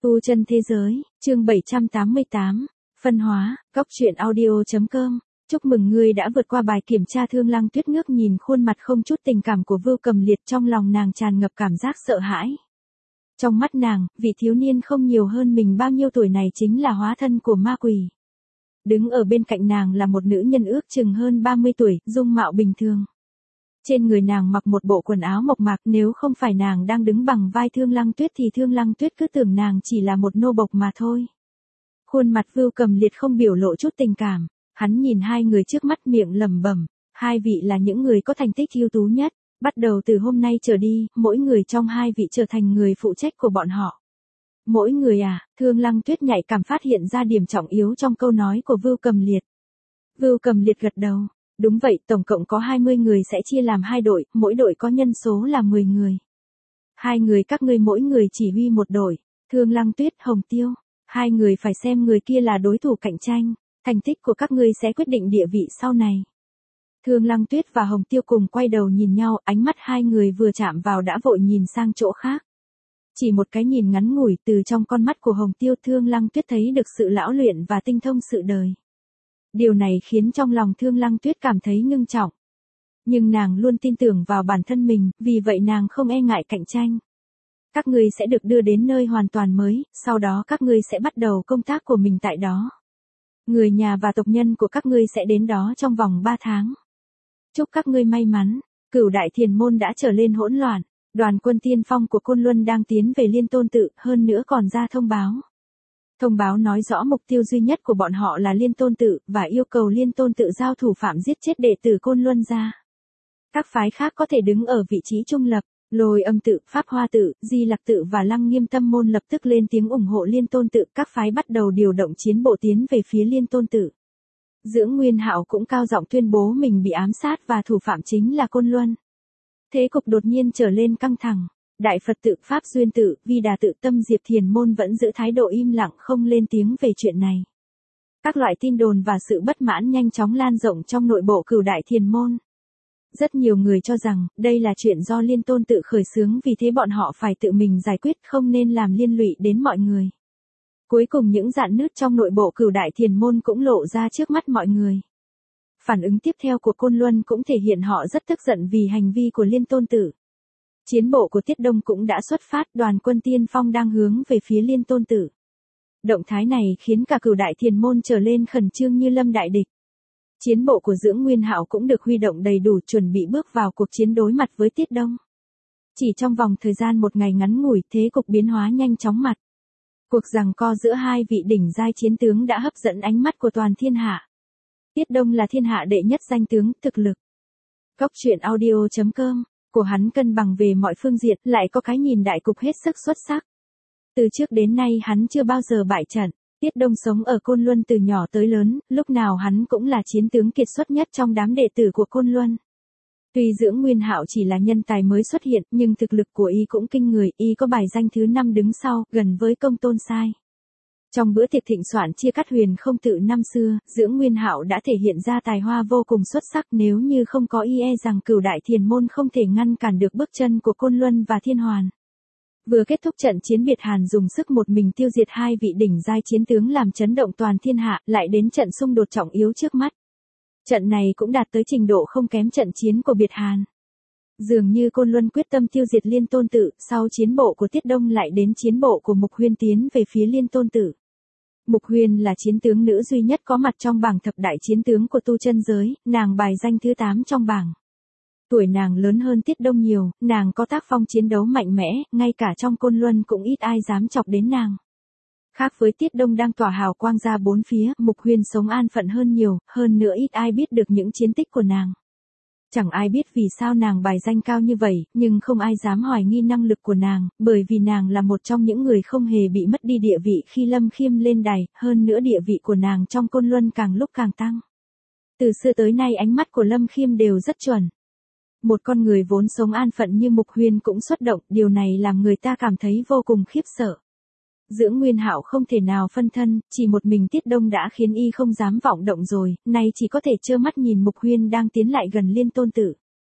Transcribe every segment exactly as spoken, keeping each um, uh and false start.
Tu chân thế giới, chương bảy trăm tám mươi tám, phân hóa, góc truyện audio.com. Chúc mừng ngươi đã vượt qua bài kiểm tra. Thương Lăng Tuyết ngước nhìn khuôn mặt không chút tình cảm của Vưu Cầm Liệt, trong lòng nàng tràn ngập cảm giác sợ hãi. Trong mắt nàng, vị thiếu niên không nhiều hơn mình bao nhiêu tuổi này chính là hóa thân của ma quỷ. Đứng ở bên cạnh nàng là một nữ nhân ước chừng hơn ba mươi tuổi, dung mạo bình thường. Trên người nàng mặc một bộ quần áo mộc mạc, nếu không phải nàng đang đứng bằng vai Thương Lăng Tuyết thì Thương Lăng Tuyết cứ tưởng nàng chỉ là một nô bộc mà thôi. Khuôn mặt Vưu Cầm Liệt không biểu lộ chút tình cảm, hắn nhìn hai người trước mắt miệng lẩm bẩm, hai vị là những người có thành tích ưu tú nhất, bắt đầu từ hôm nay trở đi, mỗi người trong hai vị trở thành người phụ trách của bọn họ. Mỗi người à? Thương Lăng Tuyết nhạy cảm phát hiện ra điểm trọng yếu trong câu nói của Vưu Cầm Liệt. Vưu Cầm Liệt gật đầu. Đúng vậy, tổng cộng có hai mươi người sẽ chia làm hai đội, mỗi đội có nhân số là mười người. Hai người các ngươi mỗi người chỉ huy một đội. Thương Lăng Tuyết, Hồng Tiêu, hai người phải xem người kia là đối thủ cạnh tranh, thành tích của các ngươi sẽ quyết định địa vị sau này. Thương Lăng Tuyết và Hồng Tiêu cùng quay đầu nhìn nhau, ánh mắt hai người vừa chạm vào đã vội nhìn sang chỗ khác. Chỉ một cái nhìn ngắn ngủi, từ trong con mắt của Hồng Tiêu, Thương Lăng Tuyết thấy được sự lão luyện và tinh thông sự đời. Điều này khiến trong lòng Thương Lăng Tuyết cảm thấy ngưng trọng. Nhưng nàng luôn tin tưởng vào bản thân mình, vì vậy nàng không e ngại cạnh tranh. Các ngươi sẽ được đưa đến nơi hoàn toàn mới, sau đó các ngươi sẽ bắt đầu công tác của mình tại đó. Người nhà và tộc nhân của các ngươi sẽ đến đó trong vòng ba tháng. Chúc các ngươi may mắn. Cửu Đại Thiền Môn đã trở lên hỗn loạn, đoàn quân tiên phong của Côn Luân đang tiến về Liên Tôn Tự, hơn nữa còn ra thông báo. Thông báo nói rõ mục tiêu duy nhất của bọn họ là Liên Tôn Tự, và yêu cầu Liên Tôn Tự giao thủ phạm giết chết đệ tử Côn Luân ra. Các phái khác có thể đứng ở vị trí trung lập, Lôi Âm Tự, Pháp Hoa Tự, Di Lặc Tự và Lăng Nghiêm Tâm Môn lập tức lên tiếng ủng hộ Liên Tôn Tự, các phái bắt đầu điều động chiến bộ tiến về phía Liên Tôn Tự. Dưỡng Nguyên Hạo cũng cao giọng tuyên bố mình bị ám sát và thủ phạm chính là Côn Luân. Thế cục đột nhiên trở lên căng thẳng. Đại Phật Tự, Pháp Duyên Tự, Vi Đà Tự, Tâm Diệp Thiền Môn vẫn giữ thái độ im lặng không lên tiếng về chuyện này. Các loại tin đồn và sự bất mãn nhanh chóng lan rộng trong nội bộ Cửu Đại Thiền Môn. Rất nhiều người cho rằng, đây là chuyện do Liên Tôn Tự khởi xướng, vì thế bọn họ phải tự mình giải quyết, không nên làm liên lụy đến mọi người. Cuối cùng những rạn nứt trong nội bộ Cửu Đại Thiền Môn cũng lộ ra trước mắt mọi người. Phản ứng tiếp theo của Côn Luân cũng thể hiện họ rất tức giận vì hành vi của Liên Tôn Tự. Chiến bộ của Tiết Đông cũng đã xuất phát, đoàn quân tiên phong đang hướng về phía Liên Tôn Tự. Động thái này khiến cả Cửu Đại Thiền Môn trở lên khẩn trương như lâm đại địch. Chiến bộ của Dưỡng Nguyên Hạo cũng được huy động đầy đủ, chuẩn bị bước vào cuộc chiến đối mặt với Tiết Đông. Chỉ trong vòng thời gian một ngày ngắn ngủi, thế cục biến hóa nhanh chóng mặt. Cuộc giằng co giữa hai vị đỉnh giai chiến tướng đã hấp dẫn ánh mắt của toàn thiên hạ. Tiết Đông là thiên hạ đệ nhất danh tướng, thực lực. Góc truyện audio.com của hắn cân bằng về mọi phương diện, lại có cái nhìn đại cục hết sức xuất sắc. Từ trước đến nay hắn chưa bao giờ bại trận. Tiết Đông sống ở Côn Luân từ nhỏ tới lớn, lúc nào hắn cũng là chiến tướng kiệt xuất nhất trong đám đệ tử của Côn Luân. Tuy Dưỡng Nguyên Hạo chỉ là nhân tài mới xuất hiện, nhưng thực lực của y cũng kinh người, y có bài danh thứ năm đứng sau, gần với Công Tôn Sai. Trong bữa tiệc thịnh soạn chia cắt Huyền Không Tự năm xưa, Dưỡng Nguyên Hạo đã thể hiện ra tài hoa vô cùng xuất sắc, nếu như không có y e rằng Cửu Đại Thiền Môn không thể ngăn cản được bước chân của Côn Luân và Thiên Hoàn. Vừa kết thúc trận chiến, Biệt Hàn dùng sức một mình tiêu diệt hai vị đỉnh giai chiến tướng làm chấn động toàn thiên hạ, lại đến trận xung đột trọng yếu trước mắt. Trận này cũng đạt tới trình độ không kém trận chiến của Biệt Hàn. Dường như Côn Luân quyết tâm tiêu diệt Liên Tôn Tự, sau chiến bộ của Tiết Đông lại đến chiến bộ của Mục Huyên tiến về phía Liên Tôn Tự. Mục Huyên là chiến tướng nữ duy nhất có mặt trong bảng thập đại chiến tướng của tu chân giới, nàng bài danh thứ tám trong bảng. Tuổi nàng lớn hơn Tiết Đông nhiều, nàng có tác phong chiến đấu mạnh mẽ, ngay cả trong Côn Luân cũng ít ai dám chọc đến nàng. Khác với Tiết Đông đang tỏa hào quang ra bốn phía, Mục Huyên sống an phận hơn nhiều, hơn nữa ít ai biết được những chiến tích của nàng. Chẳng ai biết vì sao nàng bài danh cao như vậy, nhưng không ai dám hoài nghi năng lực của nàng, bởi vì nàng là một trong những người không hề bị mất đi địa vị khi Lâm Khiêm lên đài, hơn nữa địa vị của nàng trong Côn Luân càng lúc càng tăng. Từ xưa tới nay ánh mắt của Lâm Khiêm đều rất chuẩn. Một con người vốn sống an phận như Mục Huyên cũng xuất động, điều này làm người ta cảm thấy vô cùng khiếp sợ. Dưỡng Nguyên Hạo không thể nào phân thân, chỉ một mình Tiết Đông đã khiến y không dám vọng động rồi, nay chỉ có thể trơ mắt nhìn Mục Huyên đang tiến lại gần Liên Tôn Tự.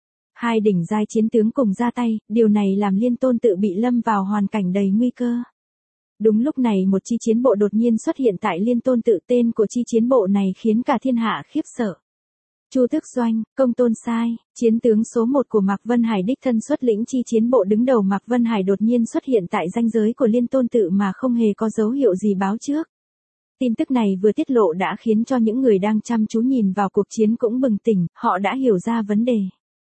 Hai đỉnh giai chiến tướng cùng ra tay, điều này làm Liên Tôn Tự bị lâm vào hoàn cảnh đầy nguy cơ. Đúng lúc này một chi chiến bộ đột nhiên xuất hiện tại Liên Tôn Tự, tên của chi chiến bộ này khiến cả thiên hạ khiếp sợ. Chu Tước Doanh, Công Tôn Sai, chiến tướng số một của Mạc Vân Hải đích thân xuất lĩnh chi chiến bộ đứng đầu Mạc Vân Hải đột nhiên xuất hiện tại ranh giới của Liên Tôn Tự mà không hề có dấu hiệu gì báo trước. Tin tức này vừa tiết lộ đã khiến cho những người đang chăm chú nhìn vào cuộc chiến cũng bừng tỉnh, họ đã hiểu ra vấn đề.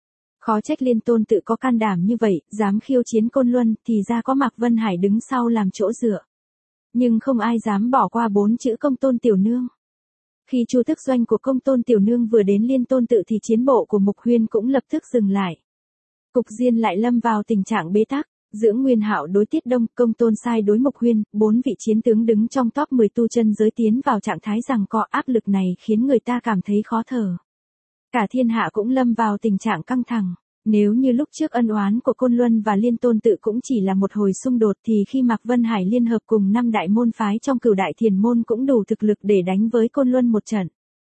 Khó trách Liên Tôn Tự có can đảm như vậy, dám khiêu chiến Côn Luân, thì ra có Mạc Vân Hải đứng sau làm chỗ dựa. Nhưng không ai dám bỏ qua bốn chữ Công Tôn Tiểu Nương. Khi Chu Tước Doanh của Công Tôn Tiểu Nương vừa đến Liên Tôn Tự thì chiến bộ của Mục Huyên cũng lập tức dừng lại. Cục diên lại lâm vào tình trạng bế tắc, Dưỡng Nguyên Hạo đối Tiết Đông, Công Tôn Sai đối Mục Huyên, bốn vị chiến tướng đứng trong top mười tu chân giới tiến vào trạng thái giằng co, áp lực này khiến người ta cảm thấy khó thở. Cả thiên hạ cũng lâm vào tình trạng căng thẳng. Nếu như lúc trước ân oán của Côn Luân và Liên Tôn Tự cũng chỉ là một hồi xung đột thì khi Mạc Vân Hải liên hợp cùng năm đại môn phái trong Cửu Đại Thiền môn cũng đủ thực lực để đánh với Côn Luân một trận.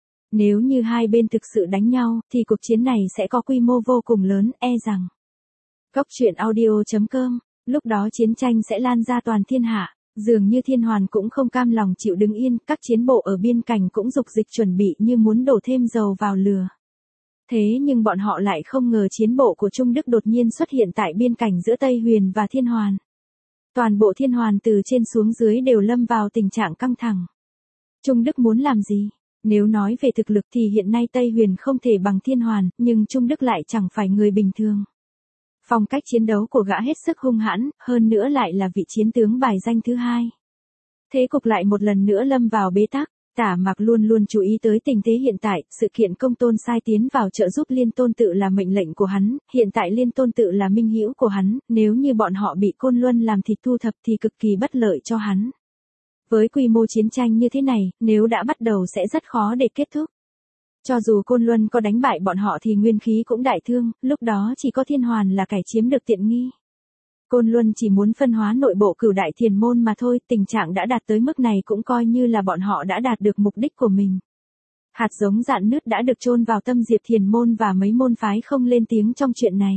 Nếu như hai bên thực sự đánh nhau thì cuộc chiến này sẽ có quy mô vô cùng lớn, e rằng. Góc truyện audio chấm com, lúc đó chiến tranh sẽ lan ra toàn thiên hạ. Dường như Thiên Hoàn cũng không cam lòng chịu đứng yên, các chiến bộ ở biên cảnh cũng dục dịch chuẩn bị như muốn đổ thêm dầu vào lửa. Thế nhưng bọn họ lại không ngờ chiến bộ của Trung Đức đột nhiên xuất hiện tại biên cảnh giữa Tây Huyền và Thiên Hoàn. Toàn bộ Thiên Hoàn từ trên xuống dưới đều lâm vào tình trạng căng thẳng. Trung Đức muốn làm gì? Nếu nói về thực lực thì hiện nay Tây Huyền không thể bằng Thiên Hoàn, nhưng Trung Đức lại chẳng phải người bình thường. Phong cách chiến đấu của gã hết sức hung hãn, hơn nữa lại là vị chiến tướng bài danh thứ hai. Thế cục lại một lần nữa lâm vào bế tắc. Tả Mạc luôn luôn chú ý tới tình thế hiện tại, sự kiện Công Tôn Sai tiến vào trợ giúp Liên Tôn Tự là mệnh lệnh của hắn, hiện tại Liên Tôn Tự là minh hữu của hắn, nếu như bọn họ bị Côn Luân làm thịt thu thập thì cực kỳ bất lợi cho hắn. Với quy mô chiến tranh như thế này, nếu đã bắt đầu sẽ rất khó để kết thúc. Cho dù Côn Luân có đánh bại bọn họ thì nguyên khí cũng đại thương, lúc đó chỉ có Thiên Hoàn là kẻ chiếm được tiện nghi. Côn Luân chỉ muốn phân hóa nội bộ Cửu Đại Thiền môn mà thôi, tình trạng đã đạt tới mức này cũng coi như là bọn họ đã đạt được mục đích của mình. Hạt giống rạn nứt đã được chôn vào tâm Diệp Thiền môn và mấy môn phái không lên tiếng trong chuyện này.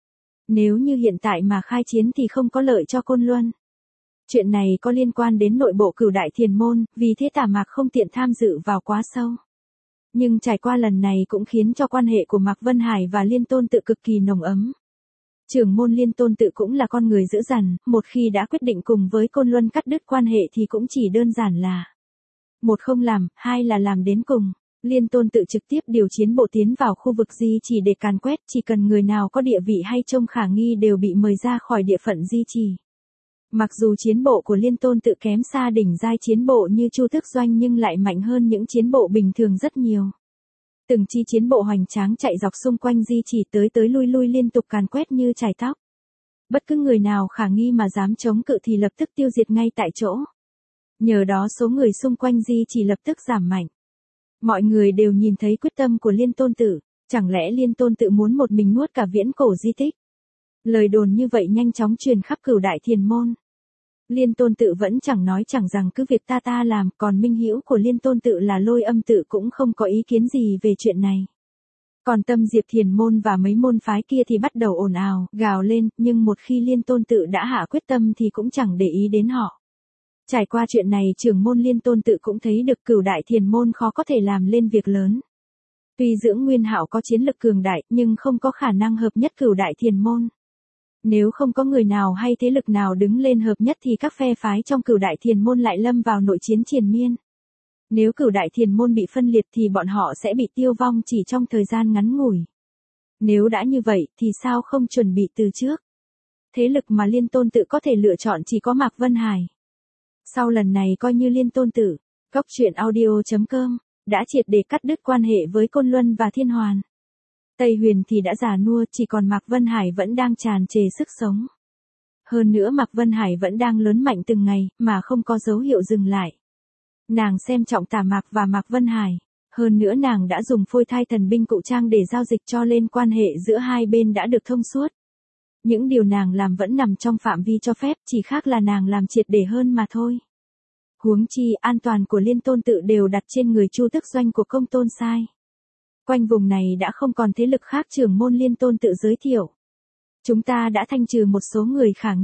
Nếu như hiện tại mà khai chiến thì không có lợi cho Côn Luân. Chuyện này có liên quan đến nội bộ Cửu Đại Thiền môn, vì thế Tả Mạc không tiện tham dự vào quá sâu. Nhưng trải qua lần này cũng khiến cho quan hệ của Mạc Vân Hải và Liên Tôn Tự cực kỳ nồng ấm. Trưởng môn Liên Tôn Tự cũng là con người dữ dằn, một khi đã quyết định cùng với Côn Luân cắt đứt quan hệ thì cũng chỉ đơn giản là một không làm, hai là làm đến cùng. Liên Tôn Tự trực tiếp điều chiến bộ tiến vào khu vực di chỉ để càn quét, chỉ cần người nào có địa vị hay trông khả nghi đều bị mời ra khỏi địa phận di chỉ. Mặc dù chiến bộ của Liên Tôn Tự kém xa đỉnh giai chiến bộ như Chu Tước Doanh nhưng lại mạnh hơn những chiến bộ bình thường rất nhiều. Từng chi chiến bộ hoành tráng chạy dọc xung quanh di chỉ tới tới lui lui liên tục càn quét như chải tóc. Bất cứ người nào khả nghi mà dám chống cự thì lập tức tiêu diệt ngay tại chỗ. Nhờ đó số người xung quanh di chỉ lập tức giảm mạnh. Mọi người đều nhìn thấy quyết tâm của Liên Tôn Tự, chẳng lẽ Liên Tôn Tự muốn một mình nuốt cả viễn cổ di tích? Lời đồn như vậy nhanh chóng truyền khắp Cửu Đại Thiền môn. Liên Tôn Tự vẫn chẳng nói chẳng rằng cứ việc ta ta làm, còn minh hữu của Liên Tôn Tự là Lôi Âm Tự cũng không có ý kiến gì về chuyện này. Còn Tâm Diệp Thiền môn và mấy môn phái kia thì bắt đầu ồn ào, gào lên, nhưng một khi Liên Tôn Tự đã hạ quyết tâm thì cũng chẳng để ý đến họ. Trải qua chuyện này trưởng môn Liên Tôn Tự cũng thấy được Cửu Đại Thiền môn khó có thể làm lên việc lớn. Tuy Dưỡng Nguyên Hạo có chiến lực cường đại nhưng không có khả năng hợp nhất Cửu Đại Thiền môn. Nếu không có người nào hay thế lực nào đứng lên hợp nhất thì các phe phái trong Cửu Đại Thiền môn lại lâm vào nội chiến triền miên. Nếu Cửu Đại Thiền môn bị phân liệt thì bọn họ sẽ bị tiêu vong chỉ trong thời gian ngắn ngủi. Nếu đã như vậy thì sao không chuẩn bị từ trước? Thế lực mà Liên Tôn Tự có thể lựa chọn chỉ có Mạc Vân Hải. Sau lần này coi như Liên Tôn Tự, góc truyện audio chấm com, đã triệt để cắt đứt quan hệ với Côn Luân và Thiên Hoàn. Tây Huyền thì đã già nua, chỉ còn Mạc Vân Hải vẫn đang tràn trề sức sống. Hơn nữa Mạc Vân Hải vẫn đang lớn mạnh từng ngày, mà không có dấu hiệu dừng lại. Nàng xem trọng Tả Mạc và Mạc Vân Hải. Hơn nữa nàng đã dùng phôi thai thần binh cụ trang để giao dịch cho nên quan hệ giữa hai bên đã được thông suốt. Những điều nàng làm vẫn nằm trong phạm vi cho phép, chỉ khác là nàng làm triệt để hơn mà thôi. Huống chi an toàn của Liên Tôn Tự đều đặt trên người Chu Tước Doanh của Công Tôn Sai. Quanh vùng này đã không còn thế lực khác trưởng môn Liên Tôn Tự giới thiệu. Chúng ta đã thanh trừ một số người khả nghi.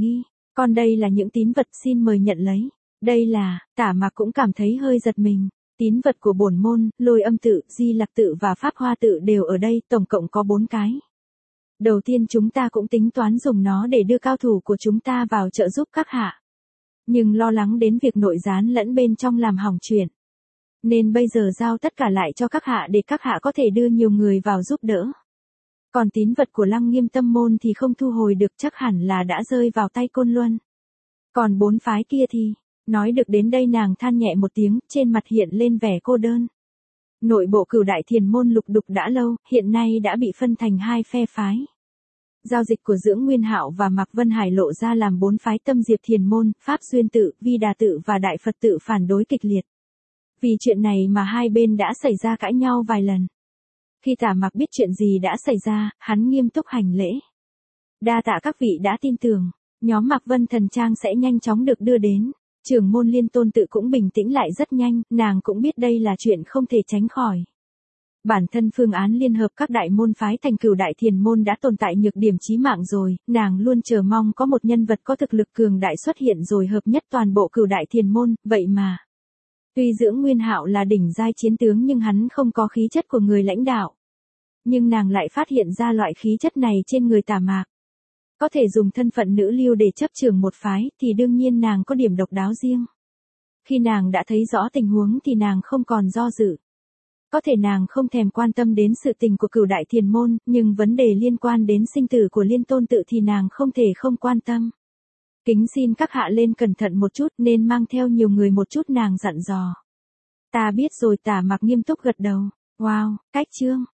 Con đây là những tín vật xin mời nhận lấy. Đây là, Tả Mạc cũng cảm thấy hơi giật mình. Tín vật của bổn môn, Lôi Âm tự, Di Lặc tự và Pháp Hoa tự đều ở đây, tổng cộng có bốn cái. Đầu tiên chúng ta cũng tính toán dùng nó để đưa cao thủ của chúng ta vào trợ giúp các hạ. Nhưng lo lắng đến việc nội gián lẫn bên trong làm hỏng chuyện. Nên bây giờ giao tất cả lại cho các hạ để các hạ có thể đưa nhiều người vào giúp đỡ. Còn tín vật của Lăng Nghiêm Tâm môn thì không thu hồi được, chắc hẳn là đã rơi vào tay Côn Luân. Còn bốn phái kia thì, nói được đến đây nàng than nhẹ một tiếng, trên mặt hiện lên vẻ cô đơn. Nội bộ Cửu Đại Thiền môn lục đục đã lâu, hiện nay đã bị phân thành hai phe phái. Giao dịch của Dưỡng Nguyên Hạo và Mạc Vân Hải lộ ra làm bốn phái Tâm Diệp Thiền môn, Pháp Duyên tự, Vi Đà tự và Đại Phật tự phản đối kịch liệt. Vì chuyện này mà hai bên đã xảy ra cãi nhau vài lần. Khi Tả Mạc biết chuyện gì đã xảy ra, hắn nghiêm túc hành lễ. Đa tạ các vị đã tin tưởng, nhóm Mạc Vân Thần Trang sẽ nhanh chóng được đưa đến. Trưởng môn Liên Tôn tự cũng bình tĩnh lại rất nhanh, nàng cũng biết đây là chuyện không thể tránh khỏi. Bản thân phương án liên hợp các đại môn phái thành Cửu Đại Thiền môn đã tồn tại nhược điểm chí mạng rồi, nàng luôn chờ mong có một nhân vật có thực lực cường đại xuất hiện rồi hợp nhất toàn bộ Cửu Đại Thiền môn, vậy mà. Tuy Dưỡng Nguyên Hạo là đỉnh giai chiến tướng nhưng hắn không có khí chất của người lãnh đạo. Nhưng nàng lại phát hiện ra loại khí chất này trên người Tả Mạc. Có thể dùng thân phận nữ lưu để chấp trưởng một phái thì đương nhiên nàng có điểm độc đáo riêng. Khi nàng đã thấy rõ tình huống thì nàng không còn do dự. Có thể nàng không thèm quan tâm đến sự tình của Cửu Đại Thiền môn, nhưng vấn đề liên quan đến sinh tử của Liên Tôn tự thì nàng không thể không quan tâm. Kính xin các hạ lên cẩn thận một chút, nên mang theo nhiều người một chút, nàng dặn dò. Ta biết rồi, Tả Mạc nghiêm túc gật đầu. Wow, cách chương.